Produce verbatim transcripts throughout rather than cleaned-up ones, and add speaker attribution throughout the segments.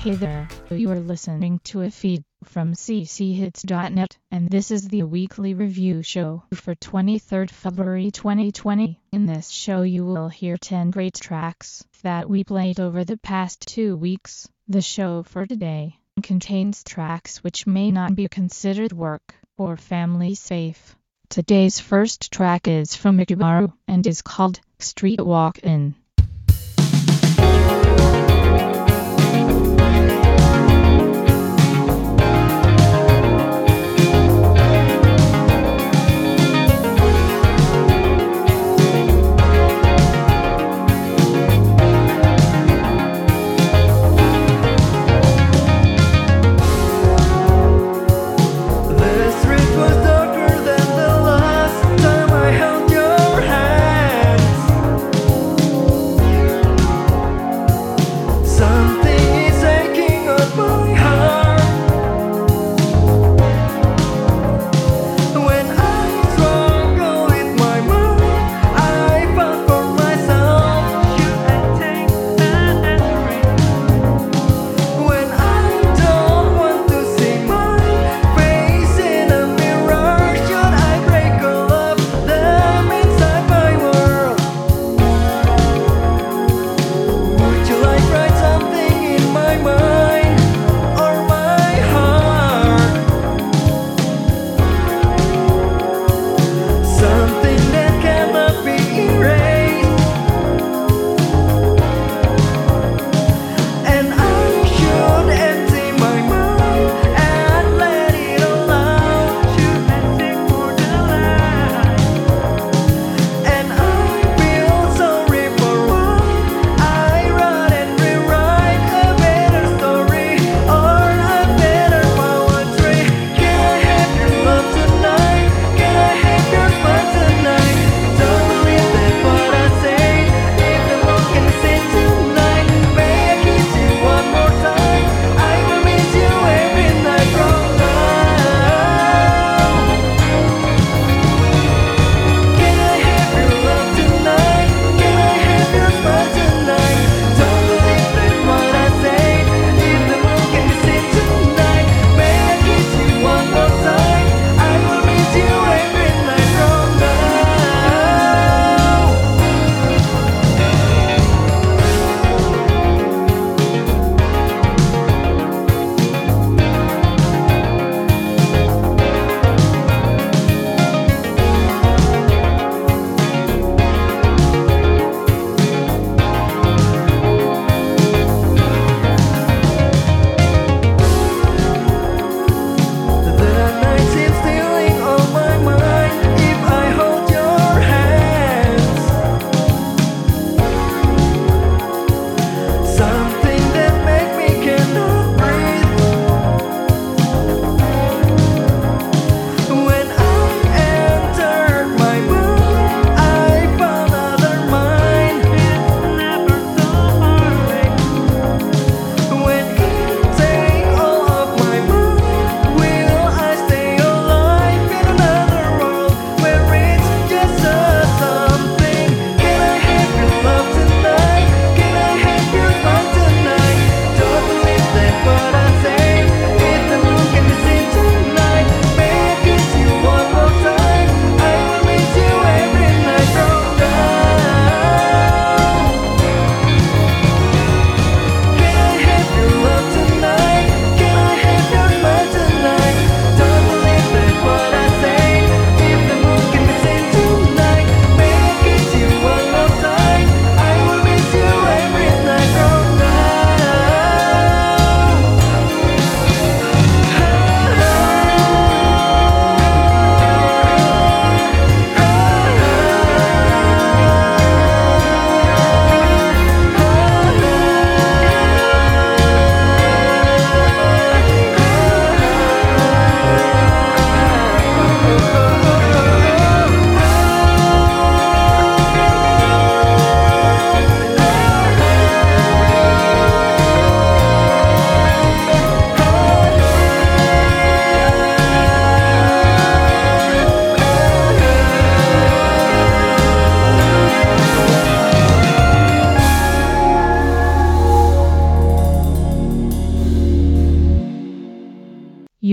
Speaker 1: Hey there, you are listening to a feed from c c hits dot net, and this is the weekly review show for twenty-third February twenty twenty. In this show you will hear ten great tracks that we played over the past two weeks. The show for today contains tracks which may not be considered work or family safe. Today's first track is from Ikibaru and is called Street Walkin'.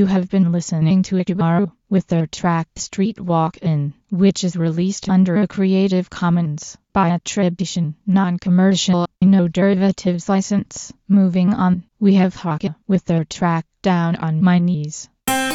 Speaker 1: You have been listening to Ikibaru with their track Street Walkin', which is released under a Creative Commons by attribution, non-commercial, no derivatives license. Moving on, we have Haka with their track Down on My Knees.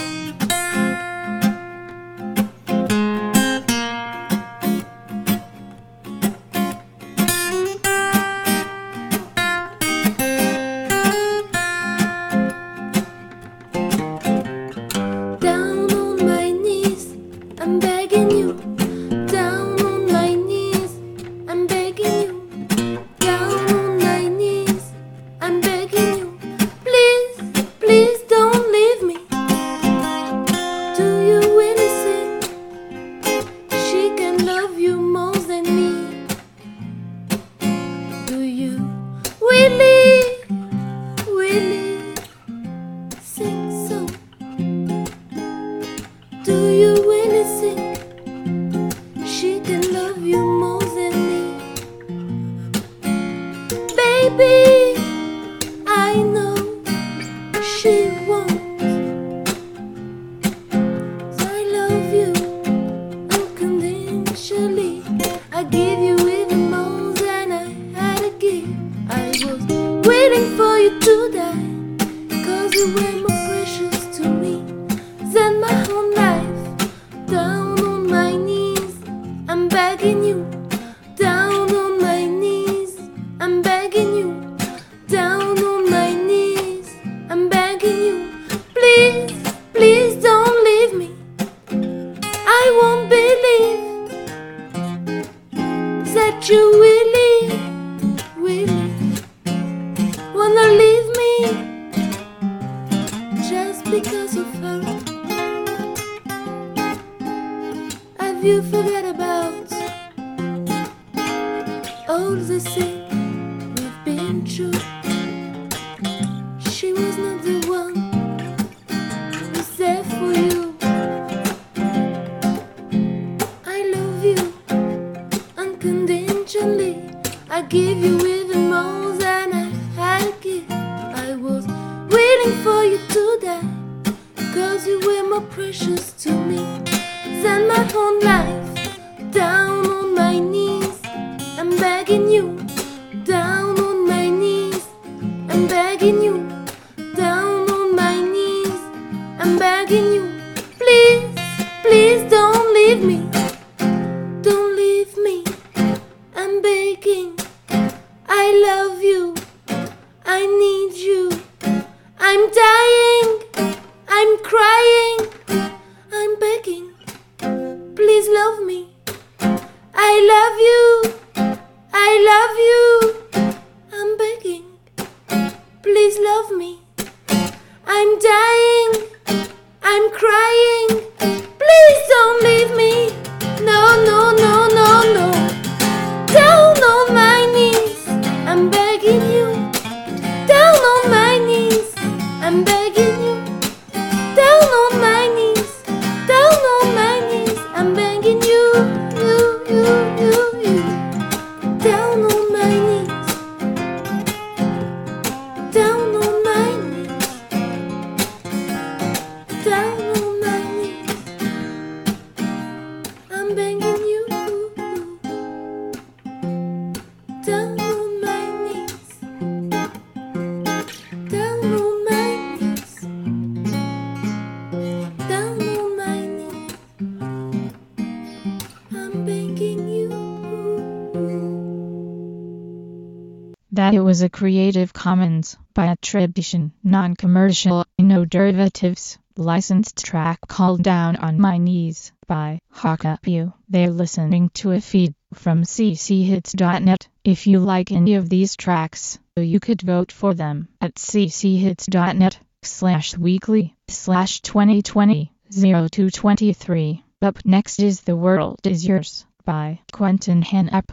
Speaker 1: That it was a Creative Commons by attribution, non-commercial, no derivatives, licensed track called Down on My Knees by Haka. They're listening to a feed from c c hits dot net. If you like any of these tracks, you could vote for them at c c hits dot net slash weekly slash twenty twenty oh two twenty-three. Up next is The World Is Yours by Quentin Hennep.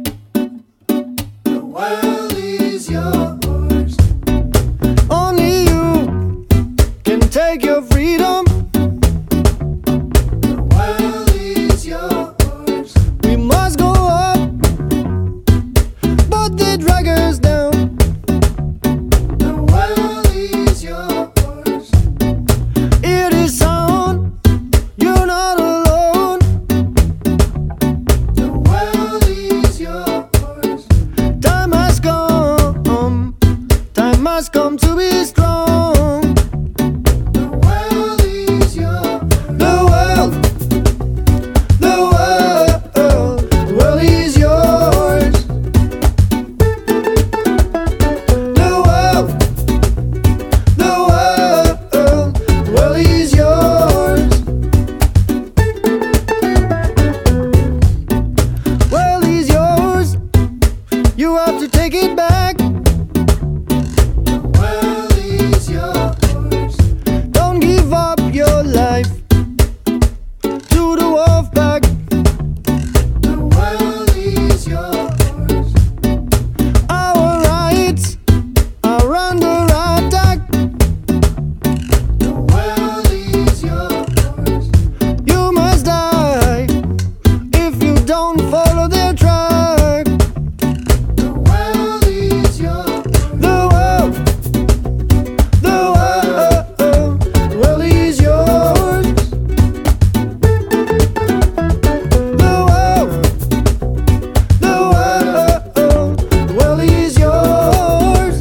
Speaker 2: The world is yours. Only you can take your freedom. The world is yours. We must go up, but they drag us down. The world is yours. take it back. The world is yours. Don't give up your life to the wolf pack. The world is yours. Our rights are under attack. The world is yours. You must die if you don't follow their track. The world is yours. The world, the world, the world is yours. The world, the world, the world is yours.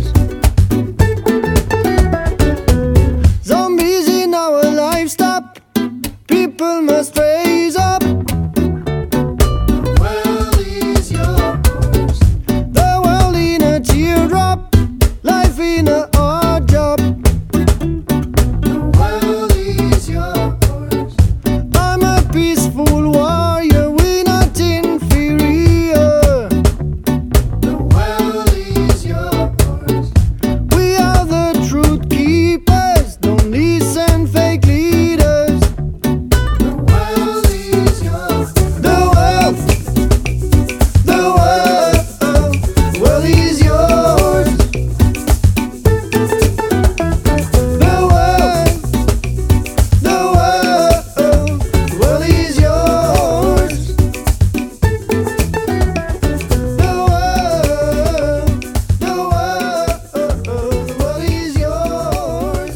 Speaker 2: Zombies in our life stop. People must raise up. The world is yours. The world in a teardrop. Life in a hard job. The world is yours. I'm a peaceful warrior. We're not inferior. The world is yours. We are the truth keepers. Don't listen fake leaders. The world is yours. The world, the world, the world is yours. The world, the world, the world is yours. The world, the world, the world is yours.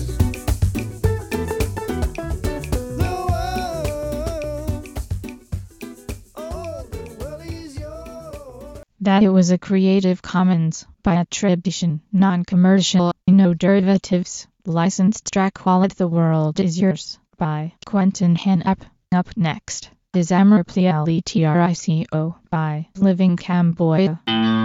Speaker 2: The world, oh, the world is yours.
Speaker 1: That it was a Creative Commons by attribution, non-commercial, no derivatives, licensed track called The World Is Yours by Quentin Hennep. Up next is Amorplico by Living Cambodia.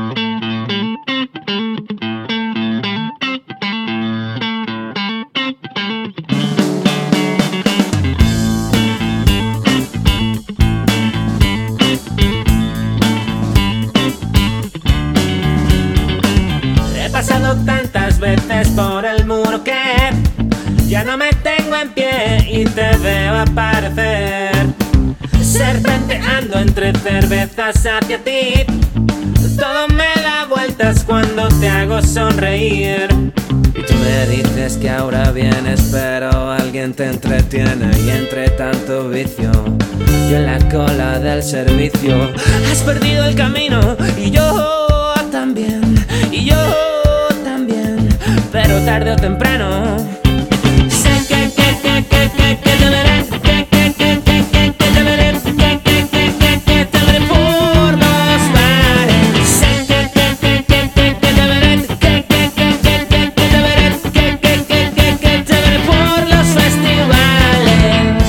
Speaker 3: He pasado tantas veces por el muro que ya no me tengo en pie y te veo aparecer, serpenteando entre cervezas hacia ti. Todo me da vueltas cuando te hago sonreír. Y tú me dices que ahora vienes, pero alguien te entretiene. Y entre tanto vicio, yo en la cola del servicio. Has perdido el camino y yo también, y yo también, pero tarde o temprano sé que, que, que, que, que, que te veré, que, que, que, que, que, que te veré, que, que, que, que, que te veré por los bares. Sé que, que, que, que, que, que te veré, que, que, que, que, que, que te veré, que, que, que, que, que te veré por los festivales.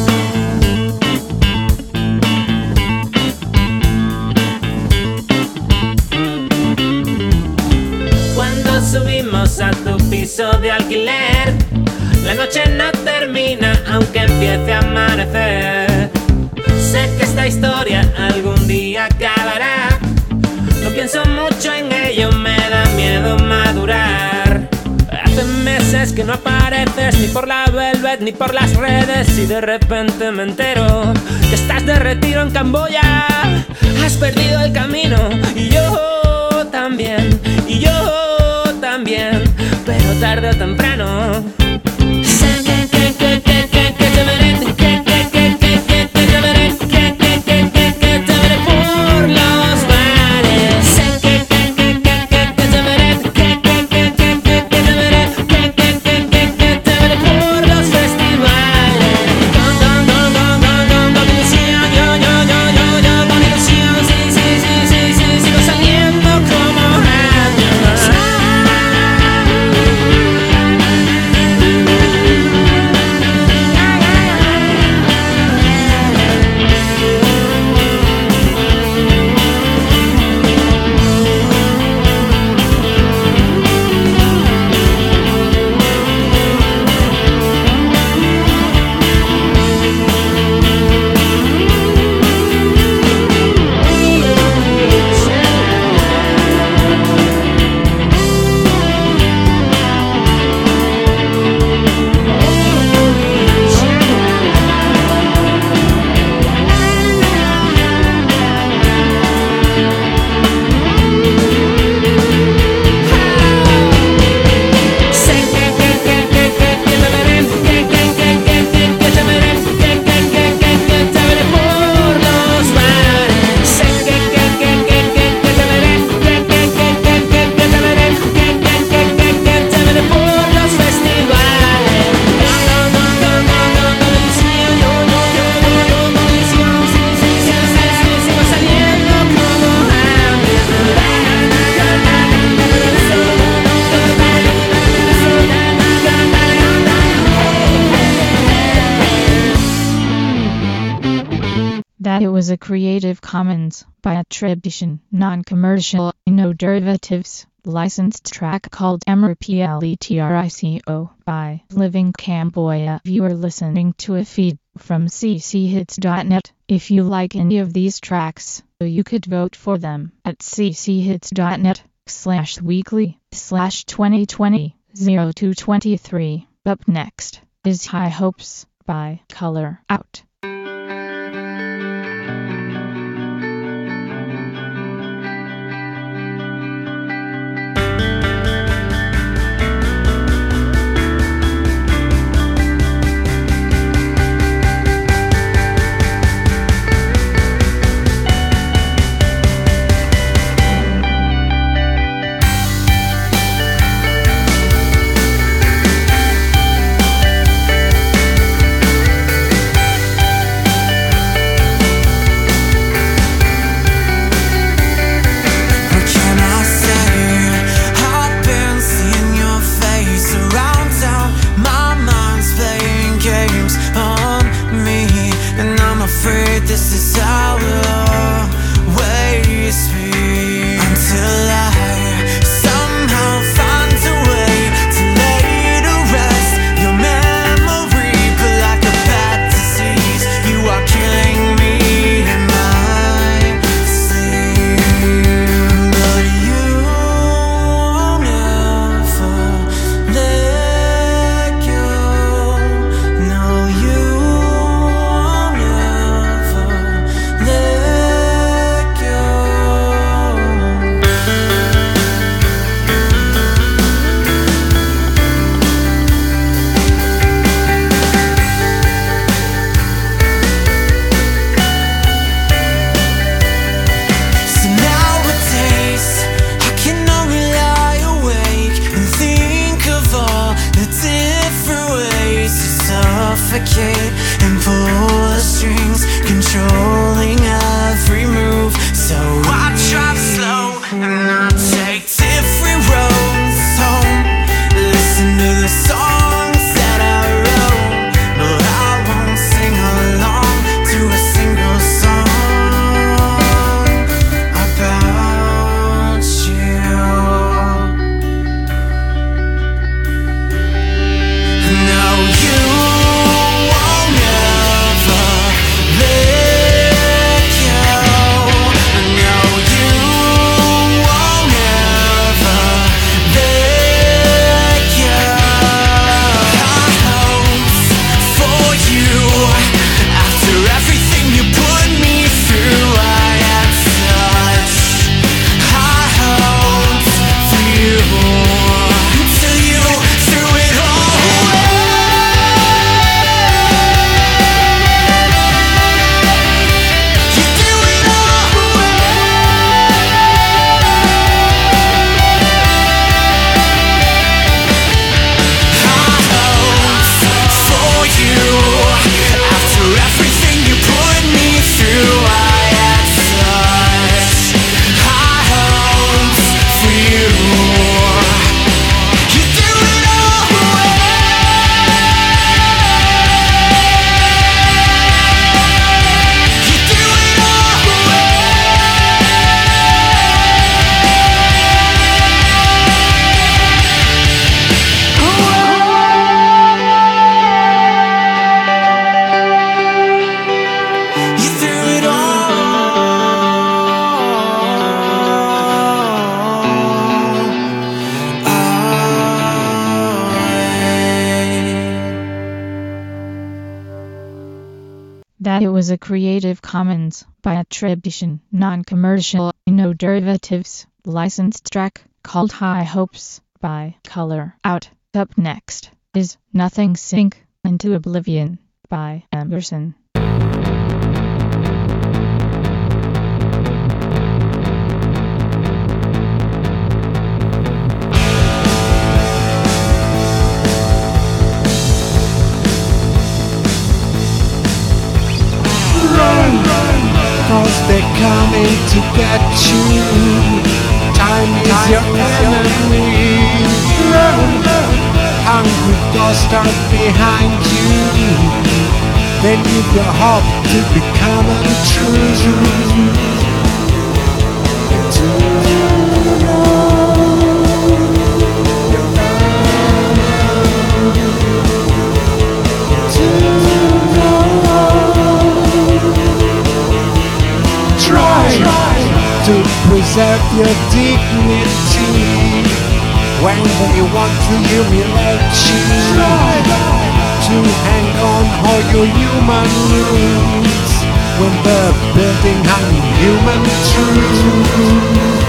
Speaker 3: Cuando subimos a tu piso de alquiler, la noche no termina aunque empiece a amanecer. Sé que esta historia algún día acabará. No pienso mucho en ello, me da miedo madurar. Hace meses que no apareces ni por la Velvet ni por las redes, y de repente me entero que estás de retiro en Camboya. Has perdido el camino y yo también, y yo también, pero tarde o temprano sé que, que, que, que, que, que te veré, que, que, que, que, que, que te veré, que, que, que, que, que te veré por los bares. Sé que, que, que, que, que, que te veré, que, que, que, que, que, que te veré, que, que, que, que, que te veré por los festivales. Con, con, con, con, con, con, con ilusión, yo, yo, yo, yo, yo, con ilusión, sí, sí, sí, sí, sí, sigo saliendo como años.
Speaker 1: was a Creative Commons by attribution, non-commercial, no derivatives, licensed track called Emeritrico by Living Cambodia. You are listening to a feed from c c hits dot net. If you like any of these tracks, you could vote for them at c c hits dot net slash weekly slash twenty twenty oh two twenty-three. Up next is High Hopes by Color Out.
Speaker 4: And pull the strings, controlling every move. So I drive slow and I take different roads home. Listen to the songs that I wrote, but I won't sing along to a single song about you. No, you
Speaker 1: That it was a Creative Commons by attribution, non-commercial, no derivatives, licensed track called High Hopes by Color Out. Up next is Nothing Sink into Oblivion by Emerson.
Speaker 2: Cause they're coming to get you. Time is your enemy. Run, hungry ghosts are behind you. then you can hope to become untrue. To preserve your dignity when they want to humiliate you. To hang on all your human roots when they're building unhuman truth.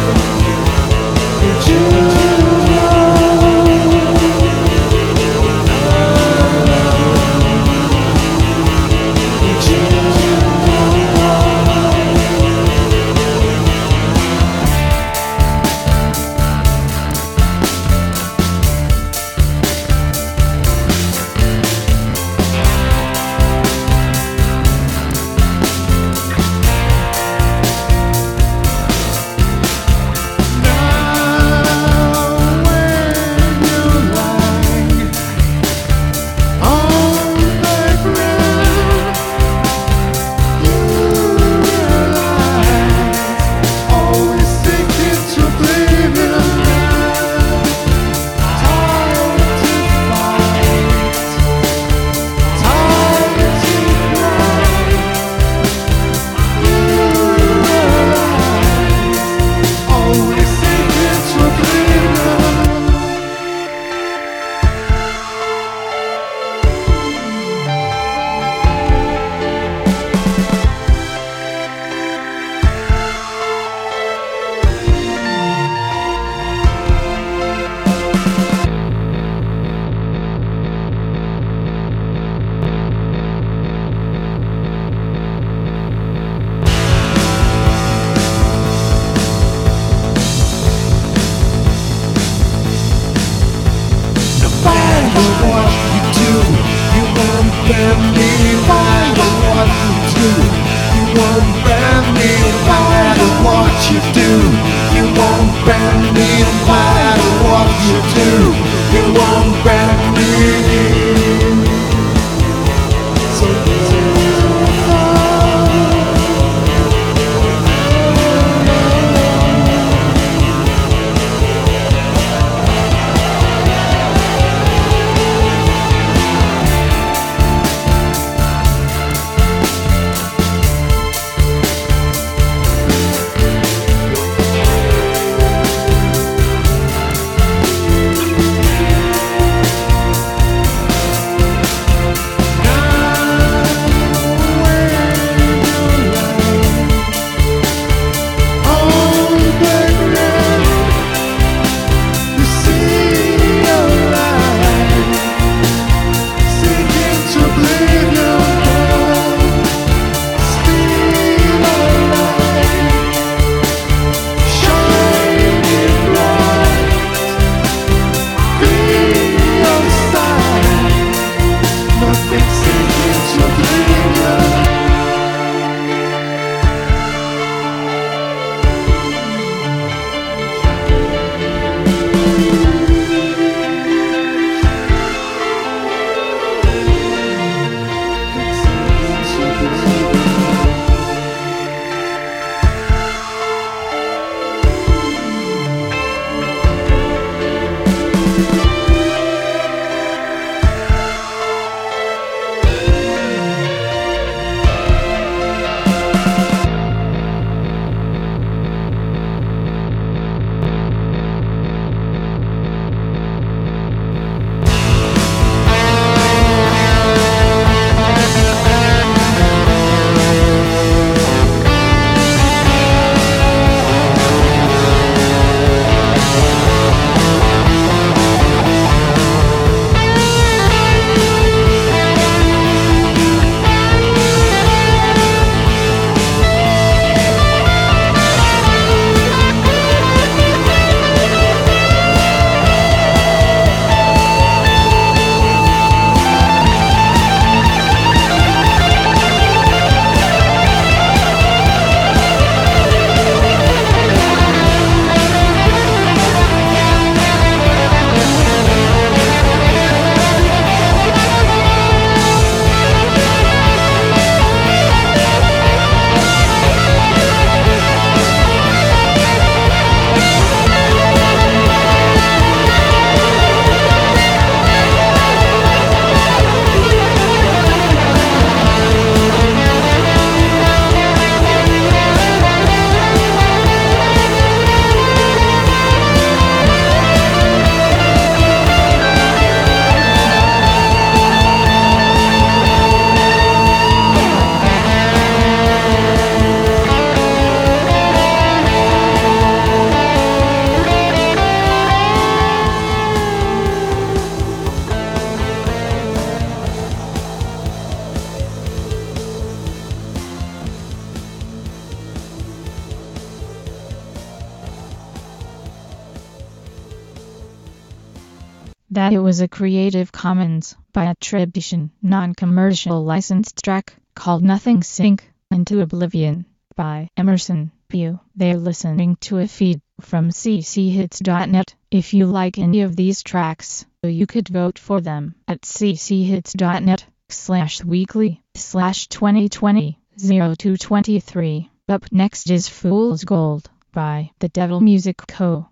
Speaker 1: That it was a Creative Commons by attribution, non-commercial licensed track called Nothing Sink Into Oblivion by Emerson Pew. They're listening to a feed from c c hits dot net. If you like any of these tracks, you could vote for them at c c hits dot net slash weekly slash twenty twenty oh two twenty-three. Up next is Fool's Gold by The Devil Music Co.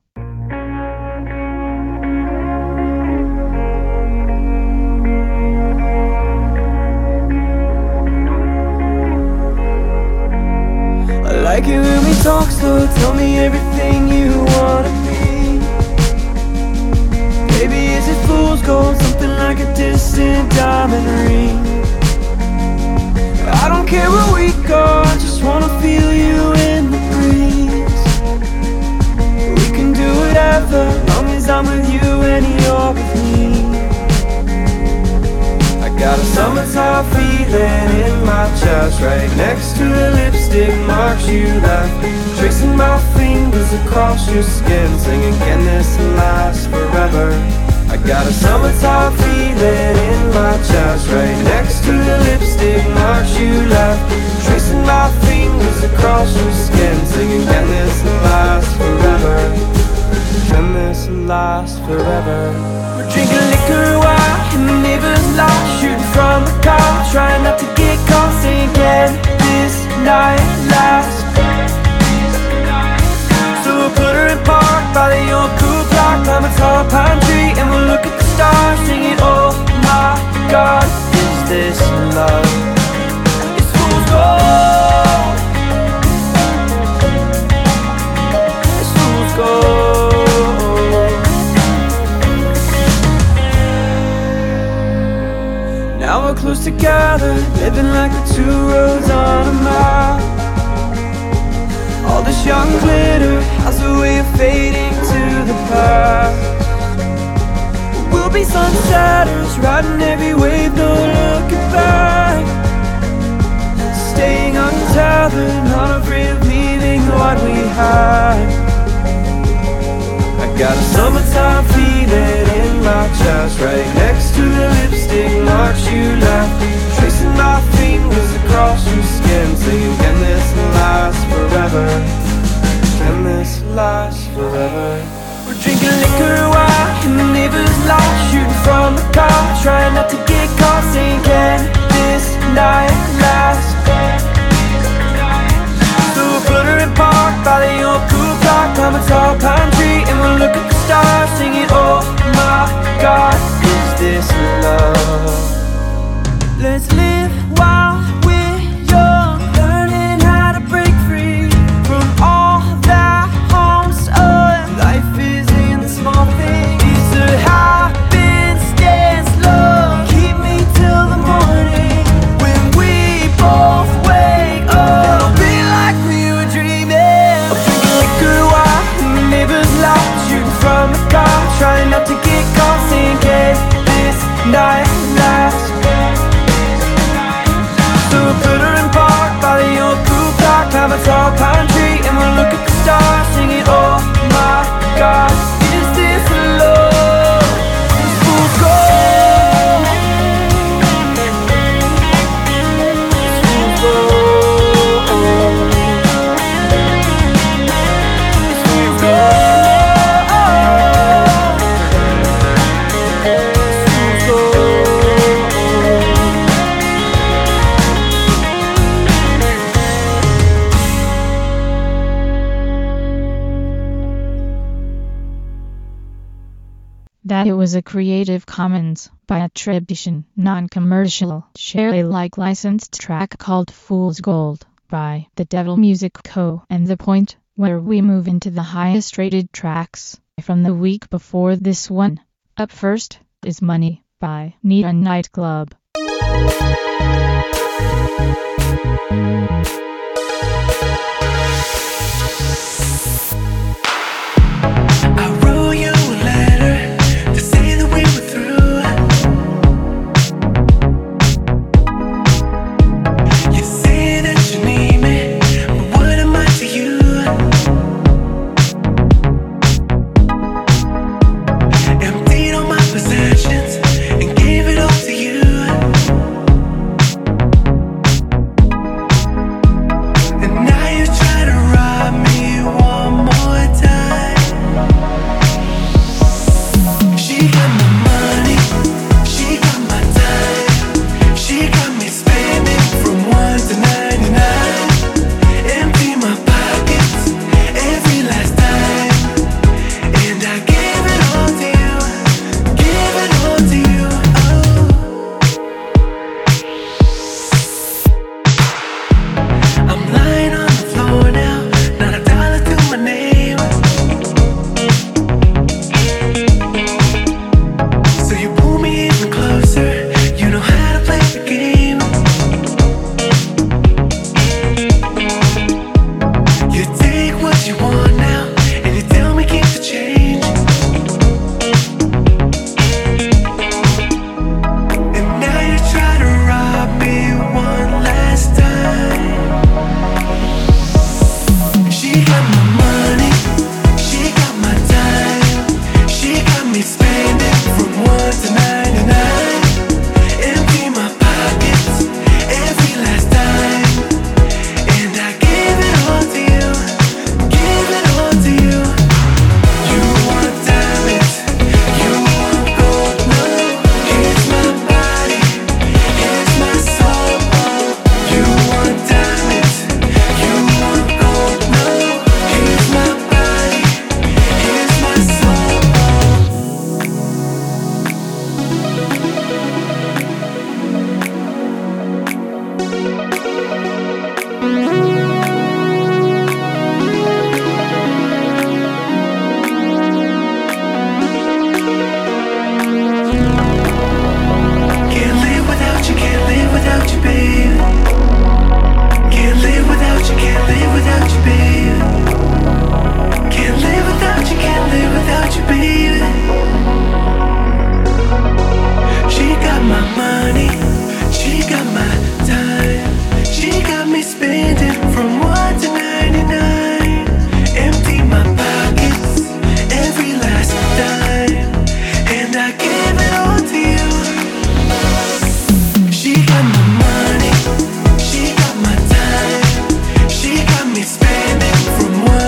Speaker 2: I like it when we talk slow, tell me everything you wanna be. Baby, is it fool's gold, something like a distant diamond ring? I don't care where we go, I just wanna feel you in the breeze. We can do whatever, long as I'm with you and you're with me. Got a summertime feeling in my chest, right next to the lipstick marks you left, tracing my fingers across your skin, singing, can this last forever? I got a summertime feeling in my chest, right next to the lipstick marks you left, tracing my fingers across your skin, singing, can this last forever? Can this last forever? We're drinking liquor while in the neighbor's lot, shooting from the car, trying not to get caught, saying, can this night last? So we'll put her in park by the old cool clock, climb a tall pine tree, and we'll look at the stars, singing, oh my God, is this love? It's fool's gold. It's fool's gold. Now we're close together, living like the two roads on a map. All this young glitter has a way of fading to the past. We'll be sunsetters, riding every wave, no looking back. Staying untethered, not afraid of leaving what we had. I got a summertime feeling in my chest, right next to the lipstick marks you left, tracing my fingers across your skin, saying, can this last forever? Can this last forever? We're drinking liquor while in the neighbor's lot, shooting from the car, trying not to get caught, saying, can this night last? So we'll put her in park by the old cool clock, climb a tall pine tree, and we'll look at the stars, singing, oh my God, is this love? Let's live while we're young, learning how to break free from all that harms us. Life is in the small things. It's a happenstance, love. Keep me till the morning when we both wake up. It'll be like we were dreaming. I'm drinking liquor while in the neighbor's lot, shooting from the car, trying not to get caught, saying, can this night last? So we'll put her in park by the old cool clock, climb a tall pine tree, and we'll look at the stars, singing, oh my God, is this love? It's fool's gold. It's fool's gold. It's fool's gold.
Speaker 1: That it was a Creative Commons by attribution, non-commercial, share Alike licensed track called Fool's Gold by The Devil Music Co. And the point where we move into the highest rated tracks from the week before this one. Up first is Money by Neon Nightclub.
Speaker 4: Emptied all my possessions.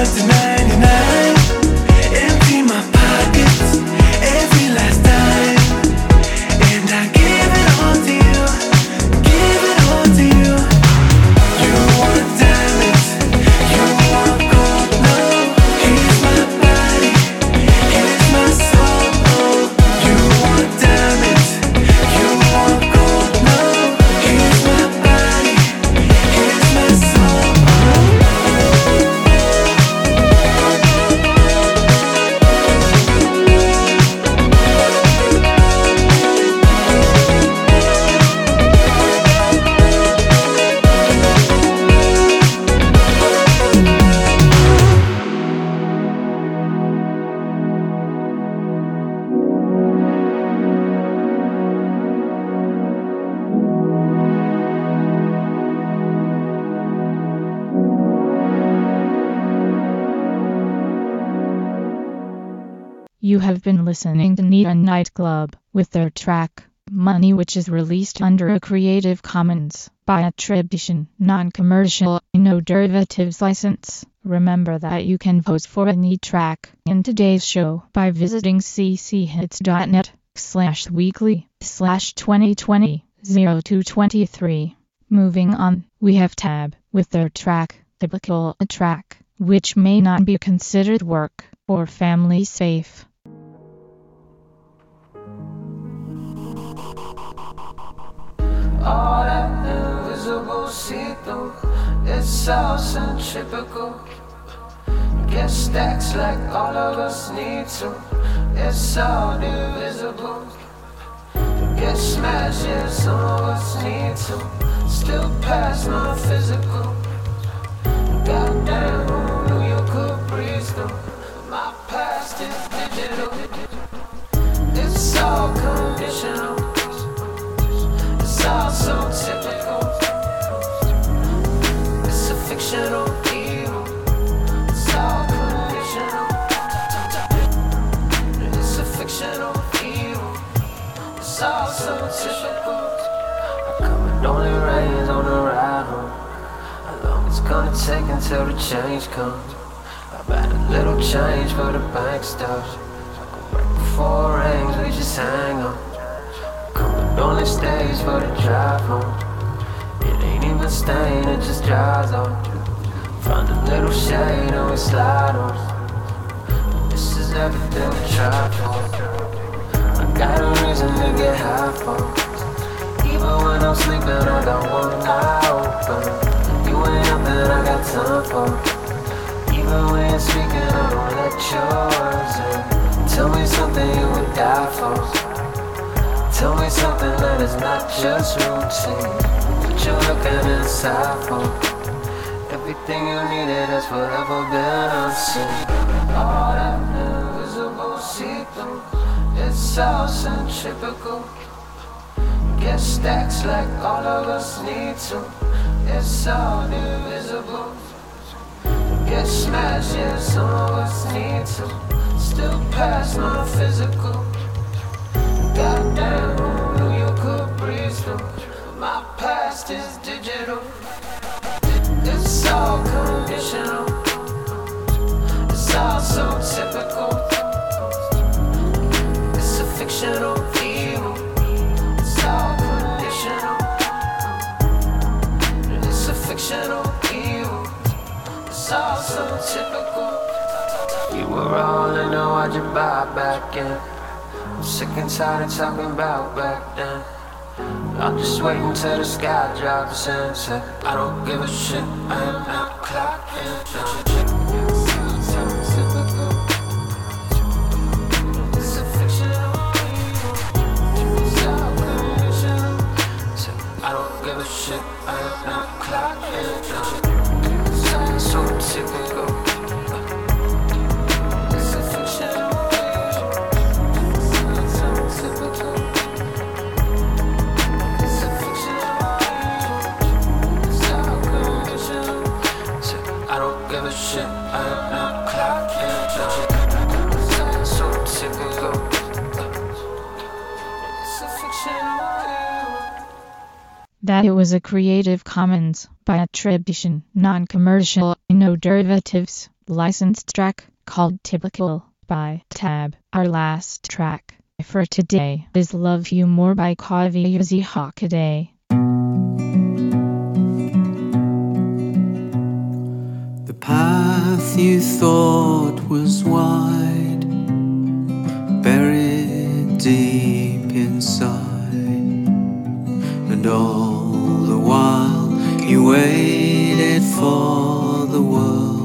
Speaker 4: back to ninety-nine. Empty my pockets every last dime, and I give it all to you, give it all to you. You want diamonds, you want gold, no. Here's my body, here's my soul. You want diamonds, you want gold, no. Here's my body, here's my soul.
Speaker 1: You have been listening to Nita Nightclub with their track Money, which is released under a Creative Commons by attribution, non-commercial, no derivatives license. Remember that you can vote for any track in today's show by visiting cchits.net slash weekly slash 2020 0223. Moving on, we have Tab with their track Typical, a track which may not be considered work or family safe.
Speaker 2: All that invisible see-through, it's all centrifugal. Get stacks like all of us need to, it's all divisible. Get smashed, yeah, some of us need to, still pass my physical. Goddamn, who knew you could breeze through? My past is digital, it's all conditional. It's all so typical. It's a fictional evil. It's all conditional. It's a fictional evil. It's all so typical. I come and only rains on the ride home. How long it's gonna take until the change comes? I've had a little change for the bank stuff. Right before it rains, we just hang on. Only stays for the drive home. It ain't even staying, it just dries off. Find a little shade and we slide on. This is everything we try for. I got a reason to get high for. Even when I'm sleeping, I got one eye open. You ain't nothing I got time for. Even when you're speaking, I don't let yours in. Tell me something you would die for. Tell me something that is not just routine. What you're looking inside for. Everything you needed has forever been unseen. All that invisible see-through, it's all centrifugal. Get stacks like all of us need to, it's all divisible. Get smashed, yeah, some of us need to, still pass my physical. Goddamn, who knew you could breeze through? My past is digital. It's all conditional. It's all so typical. It's a fictional evil. It's all conditional. It's a fictional evil. It's all so typical. You were all in, now why'd you buy back in? I'm sick and tired of talking about back then. I'll just wait until the sky drops and say I don't give a shit, I am not clocking. It's a fictional evil. It's all conditional. I don't give a shit, I am not clocking. It's so typical. It's a fictional. Shit, I am not clocking. So typical. It's a fictional.
Speaker 1: That it was a Creative Commons by attribution, non-commercial, no derivatives, licensed track called Typical by Tab. Our last track for today is Love You More by Kaviyuzi Hockaday.
Speaker 5: The path you thought was wide, buried deep inside, and all the while you waited for the world.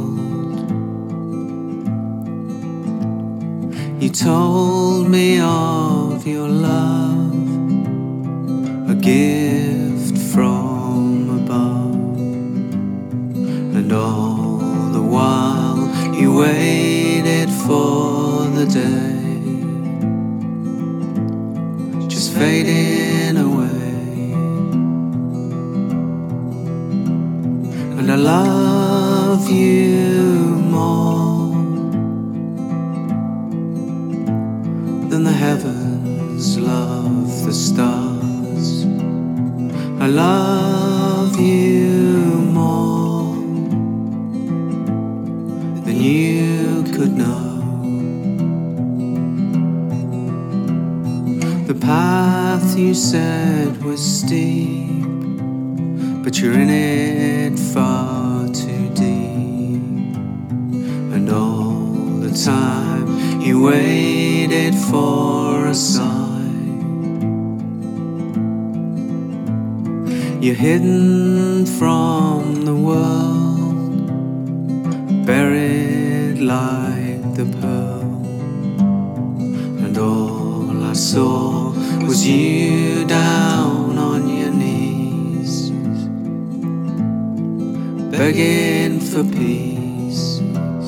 Speaker 5: You told me of your love, a gift from above, and all the while you waited for the day, just fading away. And I love you more than the heavens love the stars. I love you more than you could know. The path you said was steep, but you're in it far too deep. And all the time you waited for a sign, you're hidden from the world, buried like the pearl. And all I saw was you down on your knees, begging for peace.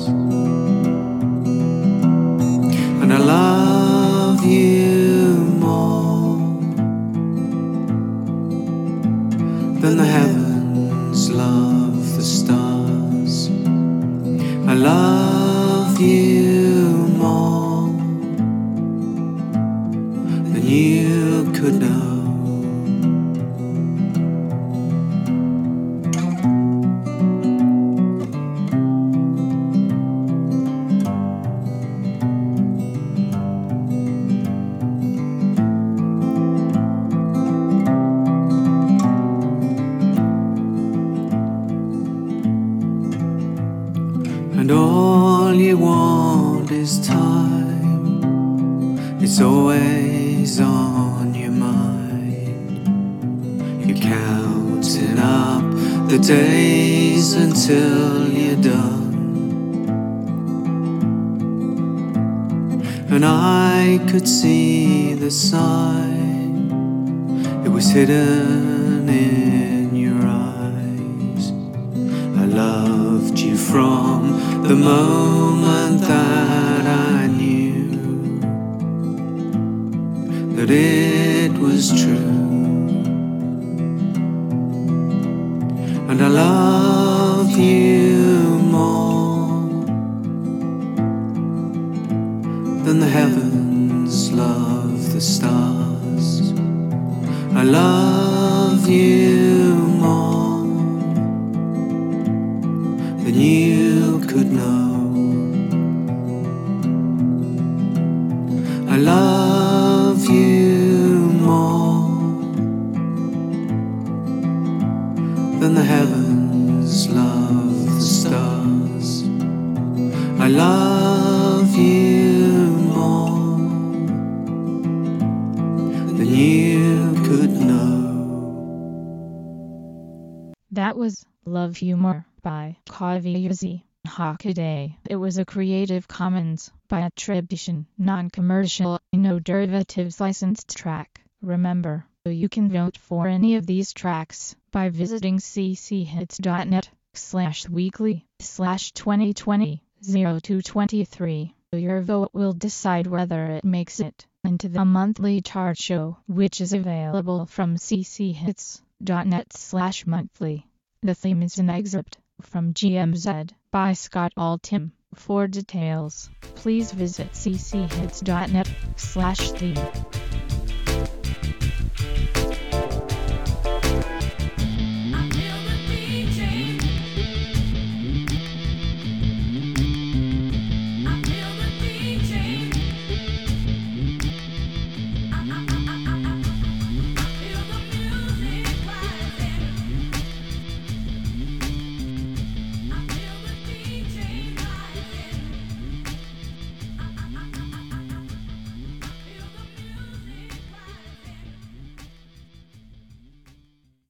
Speaker 5: And I love you more than the heavens love the stars. I love you more than you could know. And all you want is time, it's always on your mind. You're counting up the days until you're done. And I could see the sign, it was hidden in your eyes. I loved you from the moment that I knew that it was true. And I love you more than the heavens love the stars. I love you more than you could know. I love you more than the heavens love the stars. I love you more than you could know.
Speaker 1: That was Love You More by Kaviyuzi Hockaday. It was a Creative Commons by attribution, non-commercial, no derivatives licensed track. Remember, you can vote for any of these tracks by visiting cchits.net slash weekly slash 2020 02 23. Your vote will decide whether it makes it into the monthly chart show, which is available from cchits.net slash monthly. The theme is an excerpt from G M Z by Scott Altham. For details, please visit cchits.net slash theme.